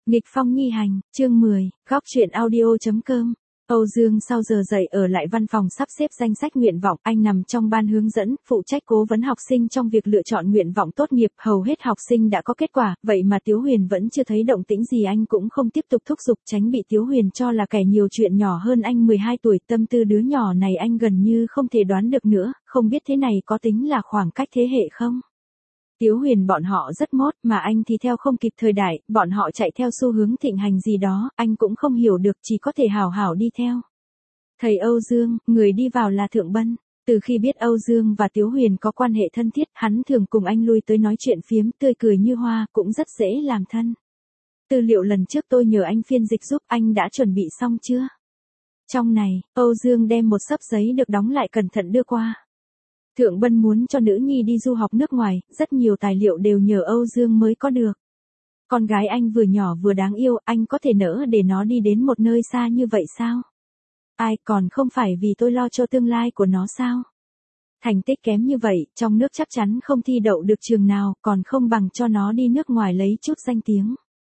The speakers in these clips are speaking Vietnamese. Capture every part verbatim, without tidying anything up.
Nghịch phong nghi hành, chương mười, góc truyện audio.com. Âu Dương sau giờ dậy ở lại văn phòng sắp xếp danh sách nguyện vọng, anh nằm trong ban hướng dẫn, phụ trách cố vấn học sinh trong việc lựa chọn nguyện vọng tốt nghiệp, hầu hết học sinh đã có kết quả, vậy mà Tiếu Huyền vẫn chưa thấy động tĩnh gì, anh cũng không tiếp tục thúc giục tránh bị Tiếu Huyền cho là kẻ nhiều chuyện, nhỏ hơn anh mười hai tuổi, tâm tư đứa nhỏ này anh gần như không thể đoán được nữa, không biết thế này có tính là khoảng cách thế hệ không? Tiếu Huyền bọn họ rất mốt, mà anh thì theo không kịp thời đại, bọn họ chạy theo xu hướng thịnh hành gì đó, anh cũng không hiểu được, chỉ có thể hào hảo đi theo. Thầy Âu Dương, người đi vào là Thượng Bân. Từ khi biết Âu Dương và Tiếu Huyền có quan hệ thân thiết, hắn thường cùng anh lui tới nói chuyện phiếm, tươi cười như hoa, cũng rất dễ làm thân. Tư liệu lần trước tôi nhờ anh phiên dịch giúp, anh đã chuẩn bị xong chưa? Trong này, Âu Dương đem một xấp giấy được đóng lại cẩn thận đưa qua. Thượng Bân muốn cho nữ nhi đi du học nước ngoài, rất nhiều tài liệu đều nhờ Âu Dương mới có được. Con gái anh vừa nhỏ vừa đáng yêu, anh có thể nỡ để nó đi đến một nơi xa như vậy sao? Ai, còn không phải vì tôi lo cho tương lai của nó sao? Thành tích kém như vậy, trong nước chắc chắn không thi đậu được trường nào, còn không bằng cho nó đi nước ngoài lấy chút danh tiếng.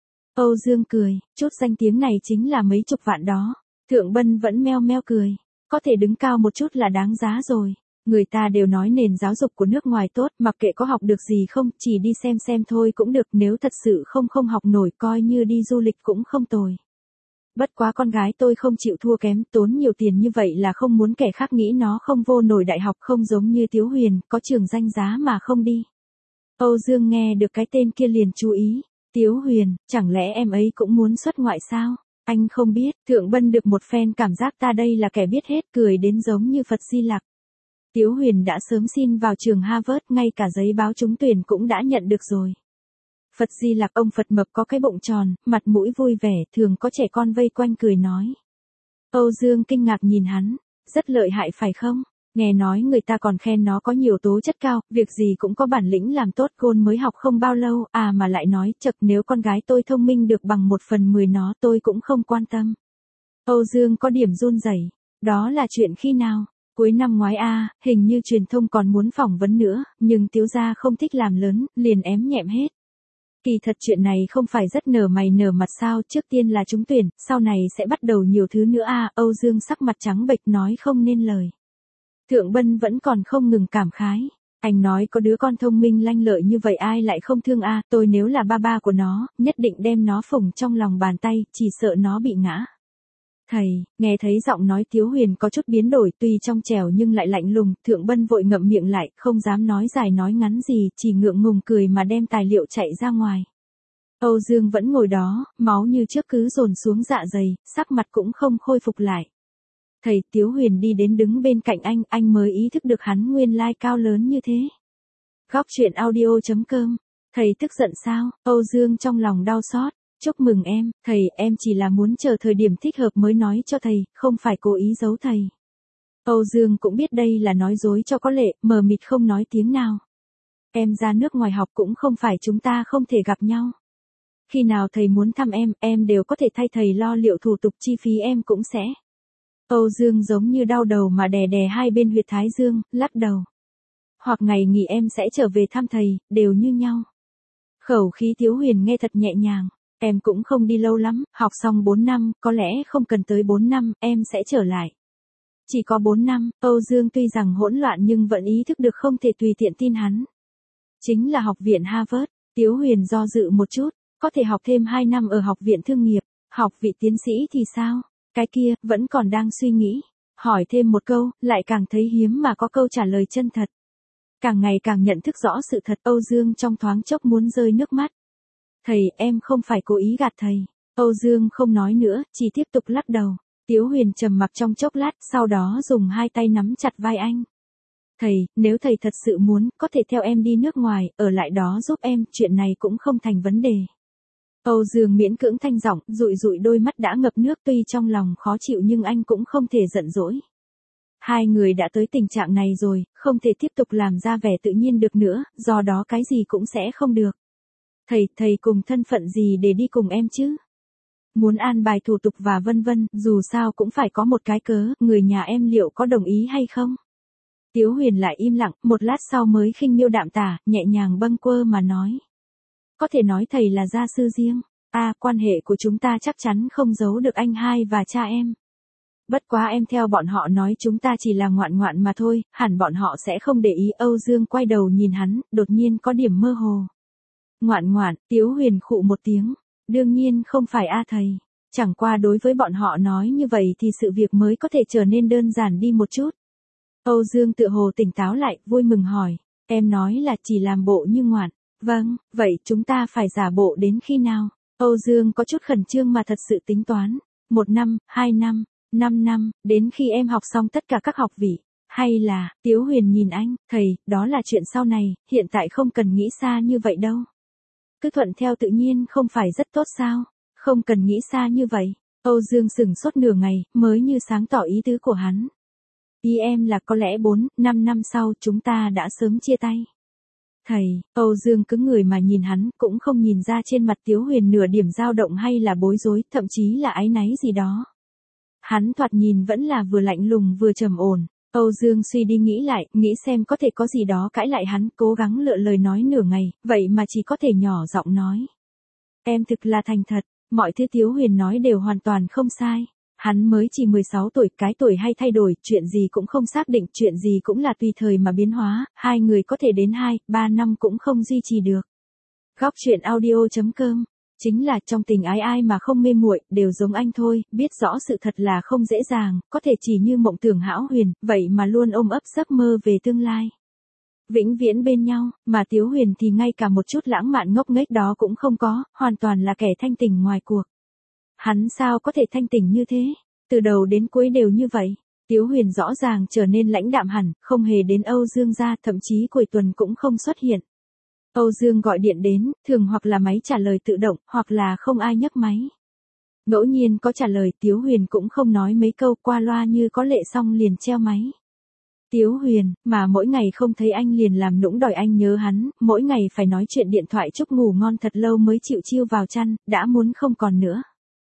Âu Dương cười, chút danh tiếng này chính là mấy chục vạn đó. Thượng Bân vẫn meo meo cười, có thể đứng cao một chút là đáng giá rồi. Người ta đều nói nền giáo dục của nước ngoài tốt, mặc kệ có học được gì không, chỉ đi xem xem thôi cũng được, nếu thật sự không không học nổi coi như đi du lịch cũng không tồi. Bất quá con gái tôi không chịu thua kém, tốn nhiều tiền như vậy là không muốn kẻ khác nghĩ nó không vô nổi đại học, không giống như Tiếu Huyền, có trường danh giá mà không đi. Âu Dương nghe được cái tên kia liền chú ý, Tiếu Huyền, chẳng lẽ em ấy cũng muốn xuất ngoại sao? Anh không biết, Thượng Bân được một phen cảm giác ta đây là kẻ biết hết, cười đến giống như Phật Di Lặc. Tiếu Huyền đã sớm xin vào trường Harvard, ngay cả giấy báo trúng tuyển cũng đã nhận được rồi. Phật Di Lặc, ông Phật mập có cái bụng tròn, mặt mũi vui vẻ, thường có trẻ con vây quanh cười nói. Âu Dương kinh ngạc nhìn hắn, rất lợi hại phải không? Nghe nói người ta còn khen nó có nhiều tố chất cao, việc gì cũng có bản lĩnh làm tốt, Côn mới học không bao lâu, à mà lại nói, chật nếu con gái tôi thông minh được bằng một phần mười nó tôi cũng không quan tâm. Âu Dương có điểm run rẩy, đó là chuyện khi nào? Cuối năm ngoái a, à, hình như truyền thông còn muốn phỏng vấn nữa, nhưng Tiếu gia không thích làm lớn, liền ém nhẹm hết. Kỳ thật chuyện này không phải rất nở mày nở mặt sao, trước tiên là trúng tuyển, sau này sẽ bắt đầu nhiều thứ nữa a, à, Âu Dương sắc mặt trắng bệch nói không nên lời. Thượng Bân vẫn còn không ngừng cảm khái, anh nói có đứa con thông minh lanh lợi như vậy ai lại không thương a, à, tôi nếu là ba ba của nó, nhất định đem nó phủng trong lòng bàn tay, chỉ sợ nó bị ngã. Thầy, nghe thấy giọng nói Tiếu Huyền có chút biến đổi, tuy trong trẻo nhưng lại lạnh lùng, Thượng Bân vội ngậm miệng lại, không dám nói dài nói ngắn gì, chỉ ngượng ngùng cười mà đem tài liệu chạy ra ngoài. Âu Dương vẫn ngồi đó, máu như trước cứ dồn xuống dạ dày, sắc mặt cũng không khôi phục lại. Thầy, Tiếu Huyền đi đến đứng bên cạnh anh, anh mới ý thức được hắn nguyên lai cao lớn như thế. Góc truyện audio.com, thầy tức giận sao? Âu Dương trong lòng đau xót. Chúc mừng em, thầy, em chỉ là muốn chờ thời điểm thích hợp mới nói cho thầy, không phải cố ý giấu thầy. Âu Dương cũng biết đây là nói dối cho có lệ, mờ mịt không nói tiếng nào. Em ra nước ngoài học cũng không phải chúng ta không thể gặp nhau. Khi nào thầy muốn thăm em, em đều có thể thay thầy lo liệu thủ tục, chi phí em cũng sẽ. Âu Dương giống như đau đầu mà đè đè hai bên huyệt thái dương, lắc đầu. Hoặc ngày nghỉ em sẽ trở về thăm thầy, đều như nhau. Khẩu khí Tiếu Huyền nghe thật nhẹ nhàng. Em cũng không đi lâu lắm, học xong bốn năm, có lẽ không cần tới bốn năm, em sẽ trở lại. Chỉ có bốn năm, Âu Dương tuy rằng hỗn loạn nhưng vẫn ý thức được không thể tùy tiện tin hắn. Chính là học viện Harvard, Tiếu Huyền do dự một chút, có thể học thêm hai năm ở học viện thương nghiệp, học vị tiến sĩ thì sao? Cái kia, vẫn còn đang suy nghĩ. Hỏi thêm một câu, lại càng thấy hiếm mà có câu trả lời chân thật. Càng ngày càng nhận thức rõ sự thật, Âu Dương trong thoáng chốc muốn rơi nước mắt. Thầy, em không phải cố ý gạt thầy. Âu Dương không nói nữa, chỉ tiếp tục lắc đầu. Tiếu Huyền trầm mặc trong chốc lát, sau đó dùng hai tay nắm chặt vai anh. Thầy, nếu thầy thật sự muốn, có thể theo em đi nước ngoài, ở lại đó giúp em, chuyện này cũng không thành vấn đề. Âu Dương miễn cưỡng thanh giọng, dụi dụi đôi mắt đã ngập nước, tuy trong lòng khó chịu nhưng anh cũng không thể giận dỗi. Hai người đã tới tình trạng này rồi, không thể tiếp tục làm ra vẻ tự nhiên được nữa, do đó cái gì cũng sẽ không được. Thầy, thầy cùng thân phận gì để đi cùng em chứ? Muốn an bài thủ tục và vân vân, dù sao cũng phải có một cái cớ, người nhà em liệu có đồng ý hay không? Tiếu Huyền lại im lặng, một lát sau mới khinh miêu đạm tả, nhẹ nhàng bâng quơ mà nói. Có thể nói thầy là gia sư riêng. À, quan hệ của chúng ta chắc chắn không giấu được anh hai và cha em. Bất quá em theo bọn họ nói chúng ta chỉ là ngoạn ngoạn mà thôi, hẳn bọn họ sẽ không để ý. Âu Dương quay đầu nhìn hắn, đột nhiên có điểm mơ hồ. Ngoạn ngoạn, Tiếu Huyền khụ một tiếng. Đương nhiên không phải a thầy. Chẳng qua đối với bọn họ nói như vậy thì sự việc mới có thể trở nên đơn giản đi một chút. Âu Dương tựa hồ tỉnh táo lại, vui mừng hỏi. Em nói là chỉ làm bộ như ngoạn. Vâng, vậy chúng ta phải giả bộ đến khi nào? Âu Dương có chút khẩn trương mà thật sự tính toán. Một năm, hai năm, năm năm, đến khi em học xong tất cả các học vị. Hay là, Tiếu Huyền nhìn anh, thầy, đó là chuyện sau này, hiện tại không cần nghĩ xa như vậy đâu. Cứ thuận theo tự nhiên không phải rất tốt sao? Không cần nghĩ xa như vậy. Âu Dương sửng sốt nửa ngày, mới như sáng tỏ ý tứ của hắn. Ý em là có lẽ bốn, năm năm sau chúng ta đã sớm chia tay. Thầy, Âu Dương cứng người mà nhìn hắn, cũng không nhìn ra trên mặt Tiếu Huyền nửa điểm dao động hay là bối rối, thậm chí là áy náy gì đó. Hắn thoạt nhìn vẫn là vừa lạnh lùng vừa trầm ổn. Âu Dương suy đi nghĩ lại, nghĩ xem có thể có gì đó cãi lại hắn, cố gắng lựa lời nói nửa ngày, vậy mà chỉ có thể nhỏ giọng nói. Em thực là thành thật, mọi thứ Tiếu Huyền nói đều hoàn toàn không sai. Hắn mới chỉ mười sáu tuổi, cái tuổi hay thay đổi, chuyện gì cũng không xác định, chuyện gì cũng là tùy thời mà biến hóa, hai người có thể đến hai, ba năm cũng không duy trì được. Góc truyện audio chấm com. Chính là trong tình ái ai mà không mê muội, đều giống anh thôi, biết rõ sự thật là không dễ dàng, có thể chỉ như mộng tưởng hão huyền, vậy mà luôn ôm ấp giấc mơ về tương lai. Vĩnh viễn bên nhau, mà Tiếu Huyền thì ngay cả một chút lãng mạn ngốc nghếch đó cũng không có, hoàn toàn là kẻ thanh tình ngoài cuộc. Hắn sao có thể thanh tình như thế? Từ đầu đến cuối đều như vậy. Tiếu Huyền rõ ràng trở nên lãnh đạm hẳn, không hề đến Âu Dương gia, thậm chí cuối tuần cũng không xuất hiện. Âu Dương gọi điện đến, thường hoặc là máy trả lời tự động, hoặc là không ai nhấc máy. Ngẫu nhiên có trả lời, Tiếu Huyền cũng không nói mấy câu, qua loa như có lệ xong liền treo máy. Tiếu Huyền, mà mỗi ngày không thấy anh liền làm nũng đòi anh nhớ hắn, mỗi ngày phải nói chuyện điện thoại chúc ngủ ngon thật lâu mới chịu chiêu vào chăn, đã muốn không còn nữa.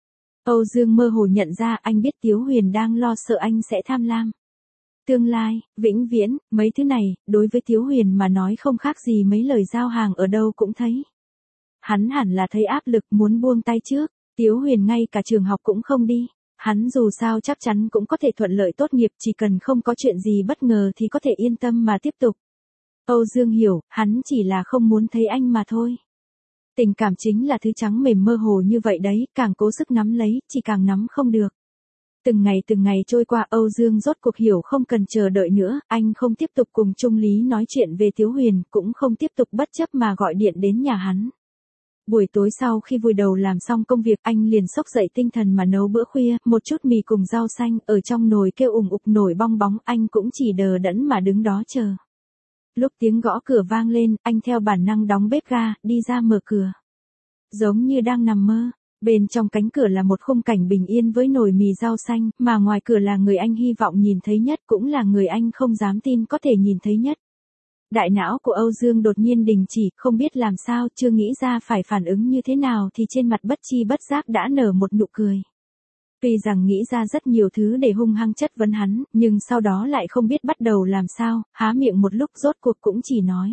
Âu Dương mơ hồ nhận ra anh biết Tiếu Huyền đang lo sợ anh sẽ tham lam. Tương lai, vĩnh viễn, mấy thứ này, đối với Tiếu Huyền mà nói không khác gì mấy lời giao hàng ở đâu cũng thấy. Hắn hẳn là thấy áp lực muốn buông tay trước, Tiếu Huyền ngay cả trường học cũng không đi. Hắn dù sao chắc chắn cũng có thể thuận lợi tốt nghiệp, chỉ cần không có chuyện gì bất ngờ thì có thể yên tâm mà tiếp tục. Âu Dương hiểu, hắn chỉ là không muốn thấy anh mà thôi. Tình cảm chính là thứ trắng mềm mơ hồ như vậy đấy, càng cố sức nắm lấy, chỉ càng nắm không được. Từng ngày từng ngày trôi qua, Âu Dương rốt cuộc hiểu không cần chờ đợi nữa, anh không tiếp tục cùng Trung Lý nói chuyện về Tiếu Huyền, cũng không tiếp tục bất chấp mà gọi điện đến nhà hắn. Buổi tối sau khi vùi đầu làm xong công việc, anh liền xốc dậy tinh thần mà nấu bữa khuya, một chút mì cùng rau xanh, ở trong nồi kêu ủng ục nổi bong bóng, anh cũng chỉ đờ đẫn mà đứng đó chờ. Lúc tiếng gõ cửa vang lên, anh theo bản năng đóng bếp ga, đi ra mở cửa. Giống như đang nằm mơ, bên trong cánh cửa là một khung cảnh bình yên với nồi mì rau xanh, mà ngoài cửa là người anh hy vọng nhìn thấy nhất, cũng là người anh không dám tin có thể nhìn thấy nhất. Đại não của Âu Dương đột nhiên đình chỉ, không biết làm sao, chưa nghĩ ra phải phản ứng như thế nào thì trên mặt bất chi bất giác đã nở một nụ cười. Tuy rằng nghĩ ra rất nhiều thứ để hung hăng chất vấn hắn, nhưng sau đó lại không biết bắt đầu làm sao, há miệng một lúc rốt cuộc cũng chỉ nói.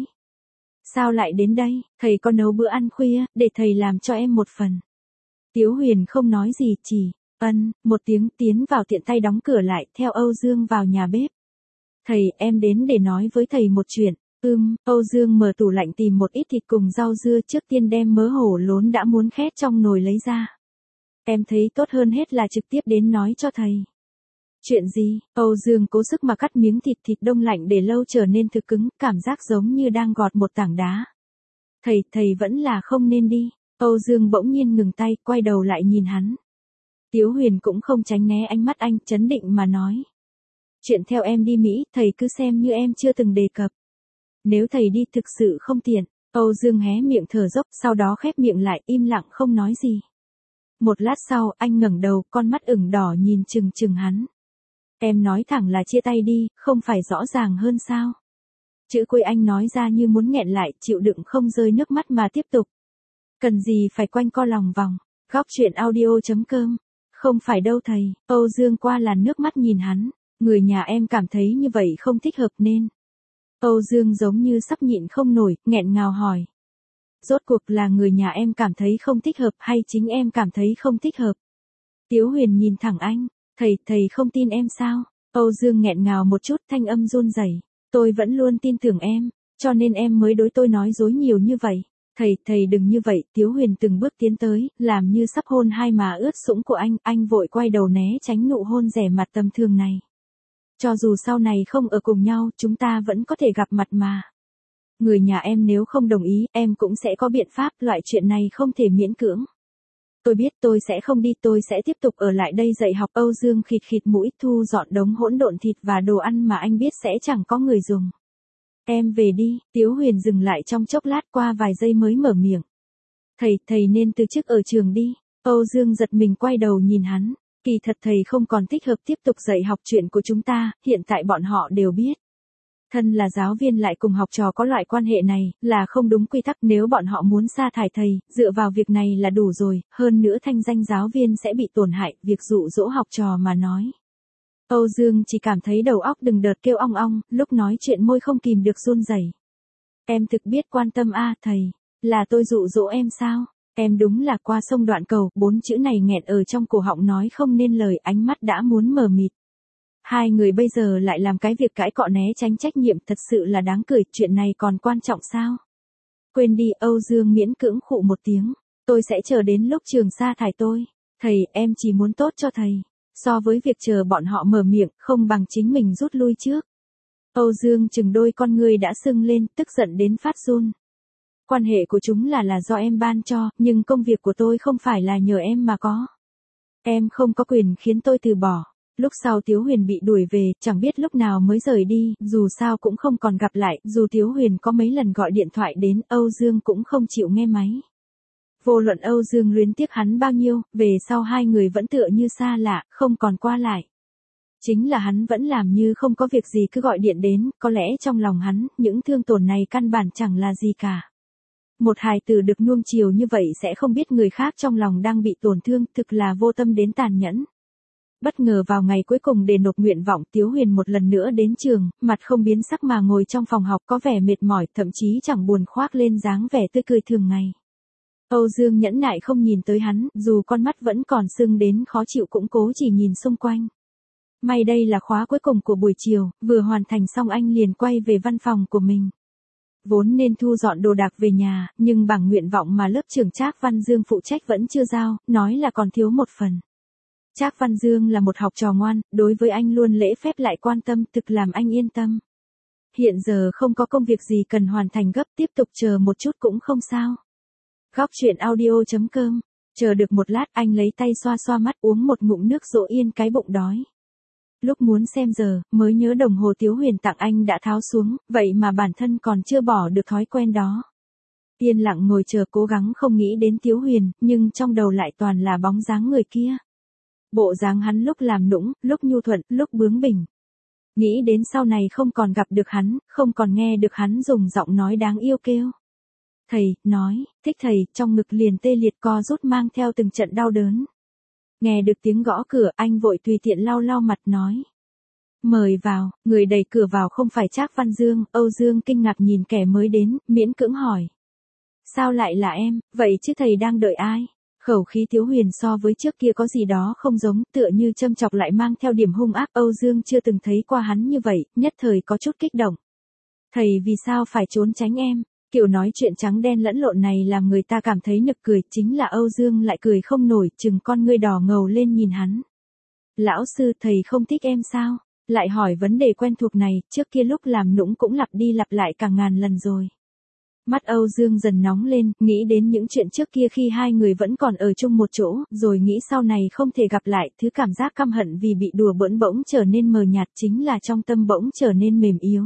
Sao lại đến đây, thầy có nấu bữa ăn khuya, để thầy làm cho em một phần. Tiếu Huyền không nói gì, chỉ, ân, một tiếng tiến vào tiện tay đóng cửa lại, theo Âu Dương vào nhà bếp. Thầy, em đến để nói với thầy một chuyện. Ừm, Âu Dương mở tủ lạnh tìm một ít thịt cùng rau dưa, trước tiên đem mớ hổ lốn đã muốn khét trong nồi lấy ra. Em thấy tốt hơn hết là trực tiếp đến nói cho thầy. Chuyện gì? Âu Dương cố sức mà cắt miếng thịt thịt đông lạnh để lâu trở nên thực cứng, cảm giác giống như đang gọt một tảng đá. Thầy, thầy vẫn là không nên đi. Âu Dương bỗng nhiên ngừng tay, quay đầu lại nhìn hắn. Tiếu Huyền cũng không tránh né ánh mắt anh, chấn định mà nói. Chuyện theo em đi Mỹ, thầy cứ xem như em chưa từng đề cập. Nếu thầy đi thực sự không tiện. Âu Dương hé miệng thở dốc, sau đó khép miệng lại, im lặng không nói gì. Một lát sau, anh ngẩng đầu, con mắt ửng đỏ nhìn chừng chừng hắn. Em nói thẳng là chia tay đi, không phải rõ ràng hơn sao? Chữ cuối anh nói ra như muốn nghẹn lại, chịu đựng không rơi nước mắt mà tiếp tục. Cần gì phải quanh co lòng vòng. Góc truyện audio chấm com. Không phải đâu thầy. Âu Dương qua làn nước mắt nhìn hắn. Người nhà em cảm thấy như vậy không thích hợp nên. Âu Dương giống như sắp nhịn không nổi, nghẹn ngào hỏi. Rốt cuộc là người nhà em cảm thấy không thích hợp hay chính em cảm thấy không thích hợp? Tiếu Huyền nhìn thẳng anh, thầy, thầy không tin em sao? Âu Dương nghẹn ngào một chút, thanh âm run rẩy. Tôi vẫn luôn tin tưởng em, cho nên em mới đối tôi nói dối nhiều như vậy. Thầy, thầy đừng như vậy. Tiếu Huyền từng bước tiến tới, làm như sắp hôn hai má ướt sũng của anh, anh vội quay đầu né tránh nụ hôn rẻ mặt tầm thường này. Cho dù sau này không ở cùng nhau, chúng ta vẫn có thể gặp mặt mà. Người nhà em nếu không đồng ý, em cũng sẽ có biện pháp, loại chuyện này không thể miễn cưỡng. Tôi biết tôi sẽ không đi, tôi sẽ tiếp tục ở lại đây dạy học. Âu Dương khịt khịt mũi, thu dọn đống hỗn độn thịt và đồ ăn mà anh biết sẽ chẳng có người dùng. Em về đi. Tiếu Huyền dừng lại trong chốc lát, qua vài giây mới mở miệng. Thầy, thầy nên từ chức ở trường đi. Âu Dương giật mình quay đầu nhìn hắn. Kỳ thật thầy không còn thích hợp tiếp tục dạy học, chuyện của chúng ta, hiện tại bọn họ đều biết. Thân là giáo viên lại cùng học trò có loại quan hệ này, là không đúng quy tắc. Nếu bọn họ muốn sa thải thầy, dựa vào việc này là đủ rồi, hơn nữa thanh danh giáo viên sẽ bị tổn hại, việc dụ dỗ học trò mà nói. Âu Dương chỉ cảm thấy đầu óc từng đợt kêu ong ong, lúc nói chuyện môi không kìm được run rẩy. Em thực biết quan tâm a thầy, là tôi dụ dỗ em sao? Em đúng là qua sông đoạn cầu, bốn chữ này nghẹn ở trong cổ họng nói không nên lời, ánh mắt đã muốn mờ mịt. Hai người bây giờ lại làm cái việc cãi cọ né tránh trách nhiệm, thật sự là đáng cười, chuyện này còn quan trọng sao? Quên đi. Âu Dương miễn cưỡng khụ một tiếng, tôi sẽ chờ đến lúc trường sa thải tôi. Thầy, em chỉ muốn tốt cho thầy. So với việc chờ bọn họ mở miệng, không bằng chính mình rút lui trước. Âu Dương chừng đôi con ngươi đã sưng lên, tức giận đến phát run. Quan hệ của chúng là là do em ban cho, nhưng công việc của tôi không phải là nhờ em mà có. Em không có quyền khiến tôi từ bỏ. Lúc sau Tiếu Huyền bị đuổi về, chẳng biết lúc nào mới rời đi, dù sao cũng không còn gặp lại, dù Tiếu Huyền có mấy lần gọi điện thoại đến, Âu Dương cũng không chịu nghe máy. Vô luận Âu Dương luyến tiếc hắn bao nhiêu, về sau hai người vẫn tựa như xa lạ, không còn qua lại. Chính là hắn vẫn làm như không có việc gì cứ gọi điện đến, có lẽ trong lòng hắn, những thương tổn này căn bản chẳng là gì cả. Một hài tử được nuông chiều như vậy sẽ không biết người khác trong lòng đang bị tổn thương, thực là vô tâm đến tàn nhẫn. Bất ngờ vào ngày cuối cùng để nộp nguyện vọng, Tiếu Huyền một lần nữa đến trường, mặt không biến sắc mà ngồi trong phòng học có vẻ mệt mỏi, thậm chí chẳng buồn, khoác lên dáng vẻ tươi cười thường ngày. Âu Dương nhẫn nại không nhìn tới hắn, dù con mắt vẫn còn sưng đến khó chịu cũng cố chỉ nhìn xung quanh. May đây là khóa cuối cùng của buổi chiều, vừa hoàn thành xong anh liền quay về văn phòng của mình. Vốn nên thu dọn đồ đạc về nhà, nhưng bằng nguyện vọng mà lớp trưởng Trác Văn Dương phụ trách vẫn chưa giao, nói là còn thiếu một phần. Trác Văn Dương là một học trò ngoan, đối với anh luôn lễ phép lại quan tâm, thực làm anh yên tâm. Hiện giờ không có công việc gì cần hoàn thành gấp, tiếp tục chờ một chút cũng không sao. Góc truyện audio chấm com. Chờ được một lát, anh lấy tay xoa xoa mắt, uống một ngụm nước dỗ yên cái bụng đói. Lúc muốn xem giờ, mới nhớ đồng hồ Tiếu Huyền tặng anh đã tháo xuống, vậy mà bản thân còn chưa bỏ được thói quen đó. Yên lặng ngồi chờ, cố gắng không nghĩ đến Tiếu Huyền, nhưng trong đầu lại toàn là bóng dáng người kia. Bộ dáng hắn lúc làm nũng, lúc nhu thuận, lúc bướng bỉnh. Nghĩ đến sau này không còn gặp được hắn, không còn nghe được hắn dùng giọng nói đáng yêu kêu. Thầy, nói, thích thầy, trong ngực liền tê liệt co rút mang theo từng trận đau đớn. Nghe được tiếng gõ cửa, anh vội tùy tiện lau lau mặt nói. Mời vào. Người đẩy cửa vào không phải Trác Văn Dương. Âu Dương kinh ngạc nhìn kẻ mới đến, miễn cưỡng hỏi. Sao lại là em, vậy chứ thầy đang đợi ai? Khẩu khí Tiếu Huyền so với trước kia có gì đó không giống, tựa như châm chọc lại mang theo điểm hung ác. Âu Dương chưa từng thấy qua hắn như vậy, nhất thời có chút kích động. Thầy vì sao phải trốn tránh em? Kiểu nói chuyện trắng đen lẫn lộn này làm người ta cảm thấy nực cười, chính là Âu Dương lại cười không nổi, chừng con ngươi đỏ ngầu lên nhìn hắn. Lão sư, thầy không thích em sao? Lại hỏi vấn đề quen thuộc này, trước kia lúc làm nũng cũng lặp đi lặp lại cả ngàn lần rồi. Mắt Âu Dương dần nóng lên, nghĩ đến những chuyện trước kia khi hai người vẫn còn ở chung một chỗ, rồi nghĩ sau này không thể gặp lại, thứ cảm giác căm hận vì bị đùa bỡn bỗng trở nên mờ nhạt, chính là trong tâm bỗng trở nên mềm yếu.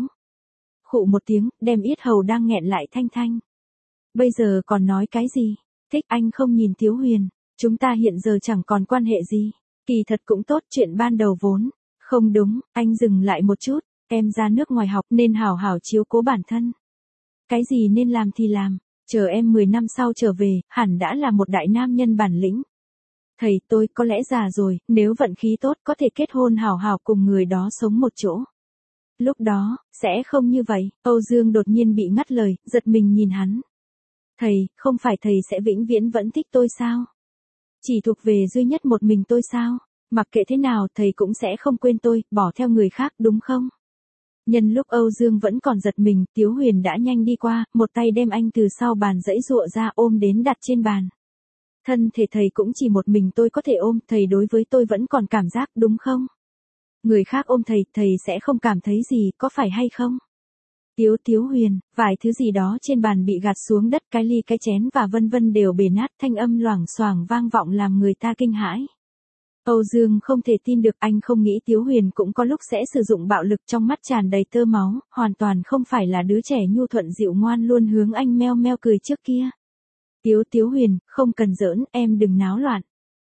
Khụ một tiếng, đem yết hầu đang nghẹn lại thanh thanh. Bây giờ còn nói cái gì? Thích. Anh không nhìn Tiếu Huyền, chúng ta hiện giờ chẳng còn quan hệ gì. Kỳ thật cũng tốt, chuyện ban đầu vốn. Không đúng, anh dừng lại một chút, em ra nước ngoài học nên hảo hảo chiếu cố bản thân. Cái gì nên làm thì làm, chờ em mười năm sau trở về, hẳn đã là một đại nam nhân bản lĩnh. Thầy, tôi có lẽ già rồi, nếu vận khí tốt có thể kết hôn hảo hảo cùng người đó sống một chỗ. Lúc đó, sẽ không như vậy. Âu Dương đột nhiên bị ngắt lời, giật mình nhìn hắn. Thầy, không phải thầy sẽ vĩnh viễn vẫn thích tôi sao? Chỉ thuộc về duy nhất một mình tôi sao? Mặc kệ thế nào thầy cũng sẽ không quên tôi, bỏ theo người khác đúng không? Nhân lúc Âu Dương vẫn còn giật mình, Tiếu Huyền đã nhanh đi qua, một tay đem anh từ sau bàn giãy giụa ra ôm đến đặt trên bàn. Thân thể thầy cũng chỉ một mình tôi có thể ôm, thầy đối với tôi vẫn còn cảm giác đúng không? Người khác ôm thầy, thầy sẽ không cảm thấy gì, có phải hay không? Tiếu Tiếu Huyền, vài thứ gì đó trên bàn bị gạt xuống đất, cái ly cái chén và vân vân đều bể nát, thanh âm loảng xoảng vang vọng làm người ta kinh hãi. Âu Dương không thể tin được, anh không nghĩ Tiếu Huyền cũng có lúc sẽ sử dụng bạo lực, trong mắt tràn đầy tơ máu, hoàn toàn không phải là đứa trẻ nhu thuận dịu ngoan luôn hướng anh meo meo cười trước kia. Tiếu Tiếu Huyền, không cần giỡn, em đừng náo loạn.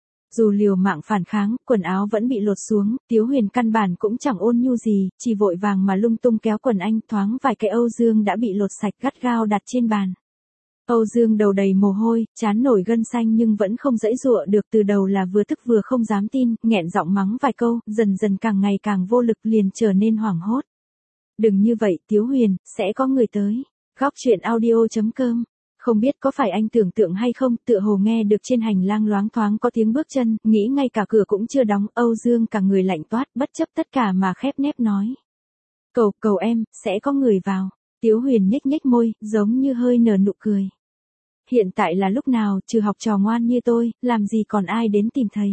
Dù liều mạng phản kháng, quần áo vẫn bị lột xuống, Tiếu Huyền căn bản cũng chẳng ôn nhu gì, chỉ vội vàng mà lung tung kéo quần anh, thoáng vài cái Âu Dương đã bị lột sạch gắt gao đặt trên bàn. Âu Dương đầu đầy mồ hôi, trán nổi gân xanh nhưng vẫn không giãy giụa được, từ đầu là vừa tức vừa không dám tin, nghẹn giọng mắng vài câu, dần dần càng ngày càng vô lực liền trở nên hoảng hốt. Đừng như vậy Tiếu Huyền, sẽ có người tới. Góc truyện audio chấm com. Không biết có phải anh tưởng tượng hay không, tựa hồ nghe được trên hành lang loáng thoáng có tiếng bước chân, nghĩ ngay cả cửa cũng chưa đóng, Âu Dương cả người lạnh toát, bất chấp tất cả mà khép nép nói. Cầu, cầu em, sẽ có người vào. Tiếu Huyền nhếch nhếch môi, giống như hơi nở nụ cười. Hiện tại là lúc nào, trừ học trò ngoan như tôi, làm gì còn ai đến tìm thầy.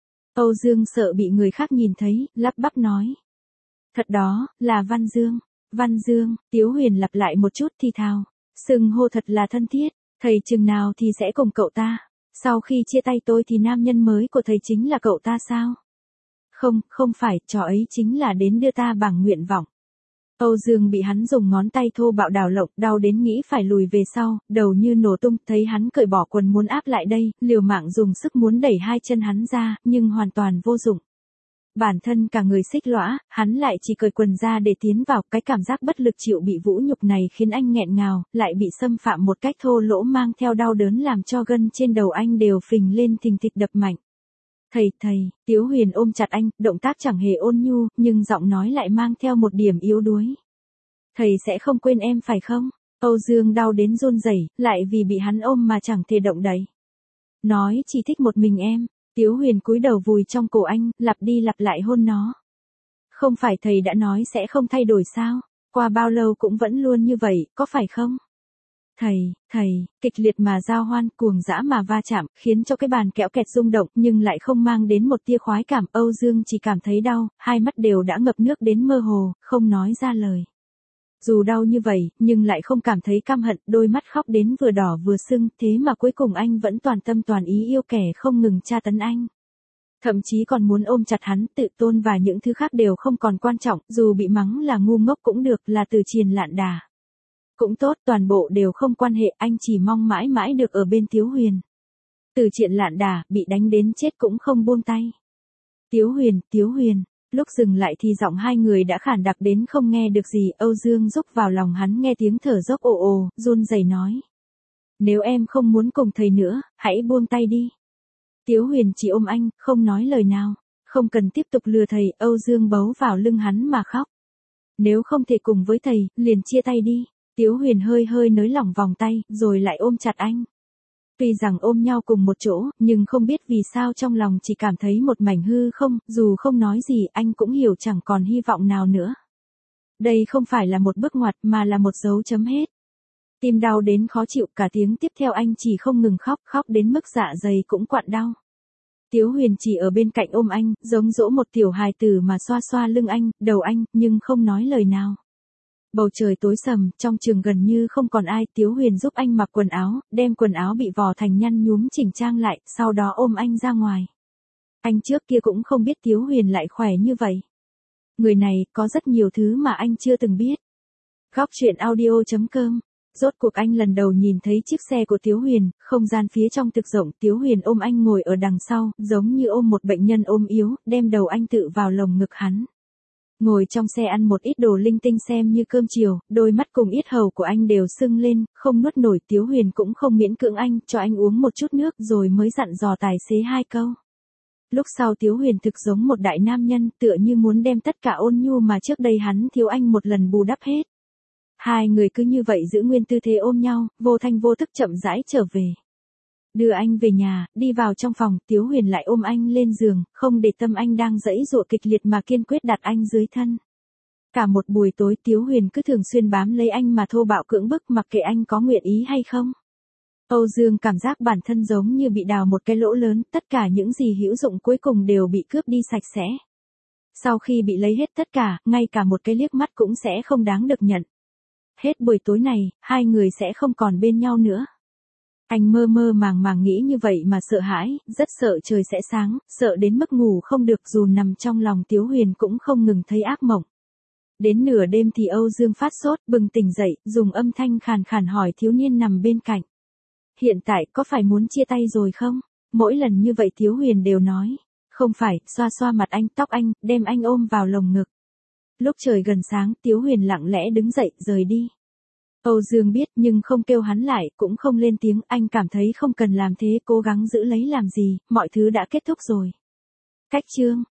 Âu Dương sợ bị người khác nhìn thấy, lắp bắp nói. Thật đó, là Văn Dương. Văn Dương, Tiếu Huyền lặp lại một chút thì thào. Xưng hô thật là thân thiết, thầy chừng nào thì sẽ cùng cậu ta. Sau khi chia tay tôi thì nam nhân mới của thầy chính là cậu ta sao? Không, không phải, trò ấy chính là đến đưa ta bằng nguyện vọng. Âu Dương bị hắn dùng ngón tay thô bạo đào lộng, đau đến nghĩ phải lùi về sau, đầu như nổ tung, thấy hắn cởi bỏ quần muốn áp lại đây, liều mạng dùng sức muốn đẩy hai chân hắn ra, nhưng hoàn toàn vô dụng. Bản thân cả người xích lõa, hắn lại chỉ cởi quần ra để tiến vào, cái cảm giác bất lực chịu bị vũ nhục này khiến anh nghẹn ngào, lại bị xâm phạm một cách thô lỗ mang theo đau đớn làm cho gân trên đầu anh đều phình lên thình thịch đập mạnh. Thầy, thầy, Tiếu Huyền ôm chặt anh, động tác chẳng hề ôn nhu, nhưng giọng nói lại mang theo một điểm yếu đuối. Thầy sẽ không quên em phải không? Âu Dương đau đến run rẩy, lại vì bị hắn ôm mà chẳng thể động đậy. Nói chỉ thích một mình em. Tiếu Huyền cúi đầu vùi trong cổ anh, lặp đi lặp lại hôn nó. Không phải thầy đã nói sẽ không thay đổi sao? Qua bao lâu cũng vẫn luôn như vậy, có phải không? Thầy, thầy, kịch liệt mà giao hoan, cuồng dã mà va chạm, khiến cho cái bàn kẽo kẹt rung động, nhưng lại không mang đến một tia khoái cảm. Âu Dương chỉ cảm thấy đau, hai mắt đều đã ngập nước đến mơ hồ, không nói ra lời. Dù đau như vậy, nhưng lại không cảm thấy căm hận, đôi mắt khóc đến vừa đỏ vừa sưng, thế mà cuối cùng anh vẫn toàn tâm toàn ý yêu kẻ không ngừng tra tấn anh. Thậm chí còn muốn ôm chặt hắn, tự tôn và những thứ khác đều không còn quan trọng, dù bị mắng là ngu ngốc cũng được, là từ triền lạn đà. Cũng tốt, toàn bộ đều không quan hệ, anh chỉ mong mãi mãi được ở bên Tiếu Huyền. Từ triền lạn đà, bị đánh đến chết cũng không buông tay. Tiếu Huyền, Tiếu Huyền. Lúc dừng lại thì giọng hai người đã khản đặc đến không nghe được gì, Âu Dương rúc vào lòng hắn nghe tiếng thở dốc ồ ồ, run rẩy nói. Nếu em không muốn cùng thầy nữa, hãy buông tay đi. Tiếu Huyền chỉ ôm anh, không nói lời nào. Không cần tiếp tục lừa thầy, Âu Dương bấu vào lưng hắn mà khóc. Nếu không thể cùng với thầy, liền chia tay đi. Tiếu Huyền hơi hơi nới lỏng vòng tay, rồi lại ôm chặt anh. Tuy rằng ôm nhau cùng một chỗ, nhưng không biết vì sao trong lòng chỉ cảm thấy một mảnh hư không, dù không nói gì anh cũng hiểu chẳng còn hy vọng nào nữa. Đây không phải là một bước ngoặt mà là một dấu chấm hết. Tim đau đến khó chịu, cả tiếng tiếp theo anh chỉ không ngừng khóc, khóc đến mức dạ dày cũng quặn đau. Tiếu Huyền chỉ ở bên cạnh ôm anh, giống dỗ một tiểu hài tử mà xoa xoa lưng anh, đầu anh, nhưng không nói lời nào. Bầu trời tối sầm, trong trường gần như không còn ai, Tiếu Huyền giúp anh mặc quần áo, đem quần áo bị vò thành nhăn nhúm chỉnh trang lại, sau đó ôm anh ra ngoài. Anh trước kia cũng không biết Tiếu Huyền lại khỏe như vậy. Người này, có rất nhiều thứ mà anh chưa từng biết. Góc truyện audio chấm com. Rốt cuộc anh lần đầu nhìn thấy chiếc xe của Tiếu Huyền, không gian phía trong thực rộng, Tiếu Huyền ôm anh ngồi ở đằng sau, giống như ôm một bệnh nhân ôm yếu, đem đầu anh tự vào lồng ngực hắn. Ngồi trong xe ăn một ít đồ linh tinh xem như cơm chiều, đôi mắt cùng yết hầu của anh đều sưng lên, không nuốt nổi. Tiếu Huyền cũng không miễn cưỡng anh, cho anh uống một chút nước rồi mới dặn dò tài xế hai câu. Lúc sau Tiếu Huyền thực giống một đại nam nhân, tựa như muốn đem tất cả ôn nhu mà trước đây hắn thiếu anh một lần bù đắp hết. Hai người cứ như vậy giữ nguyên tư thế ôm nhau, vô thanh vô tức chậm rãi trở về. Đưa anh về nhà, đi vào trong phòng, Tiếu Huyền lại ôm anh lên giường, không để tâm anh đang giãy giụa kịch liệt mà kiên quyết đặt anh dưới thân. Cả một buổi tối Tiếu Huyền cứ thường xuyên bám lấy anh mà thô bạo cưỡng bức mặc kệ anh có nguyện ý hay không. Âu Dương cảm giác bản thân giống như bị đào một cái lỗ lớn, tất cả những gì hữu dụng cuối cùng đều bị cướp đi sạch sẽ. Sau khi bị lấy hết tất cả, ngay cả một cái liếc mắt cũng sẽ không đáng được nhận. Hết buổi tối này, hai người sẽ không còn bên nhau nữa. Anh mơ mơ màng màng nghĩ như vậy mà sợ hãi, rất sợ trời sẽ sáng, sợ đến mức ngủ không được dù nằm trong lòng Tiếu Huyền cũng không ngừng thấy ác mộng. Đến nửa đêm thì Âu Dương phát sốt, bừng tỉnh dậy, dùng âm thanh khàn khàn hỏi thiếu niên nằm bên cạnh. Hiện tại có phải muốn chia tay rồi không? Mỗi lần như vậy Tiếu Huyền đều nói. Không phải, xoa xoa mặt anh, tóc anh, đem anh ôm vào lồng ngực. Lúc trời gần sáng, Tiếu Huyền lặng lẽ đứng dậy, rời đi. Âu Dương biết nhưng không kêu hắn lại, cũng không lên tiếng, anh cảm thấy không cần làm thế, cố gắng giữ lấy làm gì, mọi thứ đã kết thúc rồi. Cách chương